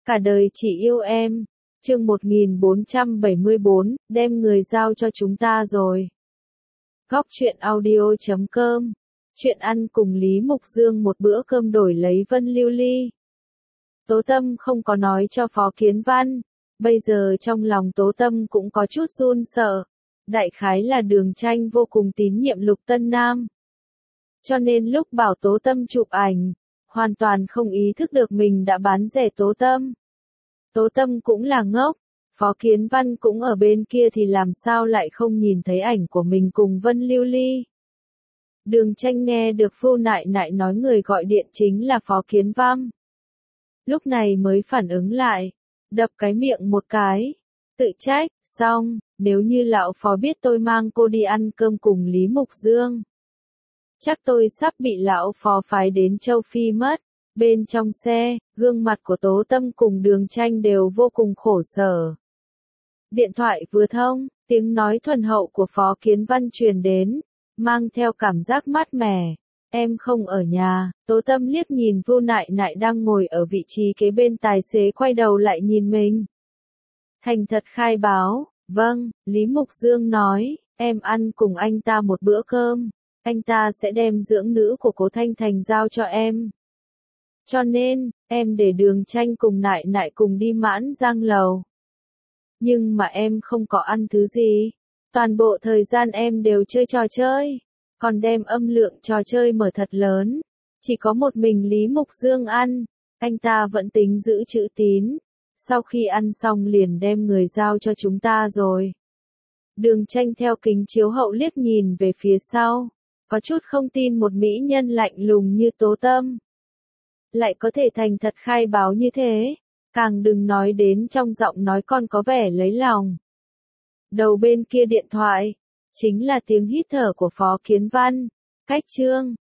Cả đời chỉ yêu em. Chương 1474, đem người giao cho chúng ta rồi. Góc truyện audio.com. Chuyện ăn cùng Lý Mục Dương một bữa cơm đổi lấy Vân Lưu Ly. Tố Tâm không có nói cho Phó Kiến Văn. Bây giờ trong lòng Tố Tâm cũng có chút run sợ. Đại khái là Đường Tranh vô cùng tín nhiệm Lục Tân Nam. Cho nên lúc bảo Tố Tâm chụp ảnh, hoàn toàn không ý thức được mình đã bán rẻ Tố Tâm. Tố Tâm cũng là ngốc, Phó Kiến Văn cũng ở bên kia thì làm sao lại không nhìn thấy ảnh của mình cùng Vân Lưu Ly. Đường Tranh nghe được Phu Nại Nại nói người gọi điện chính là Phó Kiến Văn. Lúc này mới phản ứng lại, đập cái miệng một cái, tự trách, xong, nếu như lão Phó biết tôi mang cô đi ăn cơm cùng Lý Mục Dương. Chắc tôi sắp bị lão Phó phái đến châu Phi mất. Bên trong xe, gương mặt của Tố Tâm cùng Đường Tranh đều vô cùng khổ sở. Điện thoại vừa thông, tiếng nói thuần hậu của Phó Kiến Văn truyền đến, mang theo cảm giác mát mẻ. Em không ở nhà. Tố Tâm liếc nhìn Vu Nại Nại đang ngồi ở vị trí kế bên tài xế quay đầu lại nhìn mình. Thành thật khai báo, vâng, Lý Mục Dương nói, em ăn cùng anh ta một bữa cơm, anh ta sẽ đem dưỡng nữ của Cố Thanh Thành giao cho em. Cho nên, em để Đường Tranh cùng Nại Nại cùng đi Mãn Giang lầu. Nhưng mà em không có ăn thứ gì. Toàn bộ thời gian em đều chơi trò chơi. Còn đem âm lượng trò chơi mở thật lớn. Chỉ có một mình Lý Mục Dương ăn. Anh ta vẫn tính giữ chữ tín. Sau khi ăn xong liền đem người giao cho chúng ta rồi. Đường Tranh theo kính chiếu hậu liếc nhìn về phía sau. Có chút không tin một mỹ nhân lạnh lùng như Tố Tâm lại có thể thành thật khai báo như thế, càng đừng nói đến trong giọng nói con có vẻ lấy lòng. Đầu bên kia điện thoại, chính là tiếng hít thở của Phó Kiến Văn. Cách chương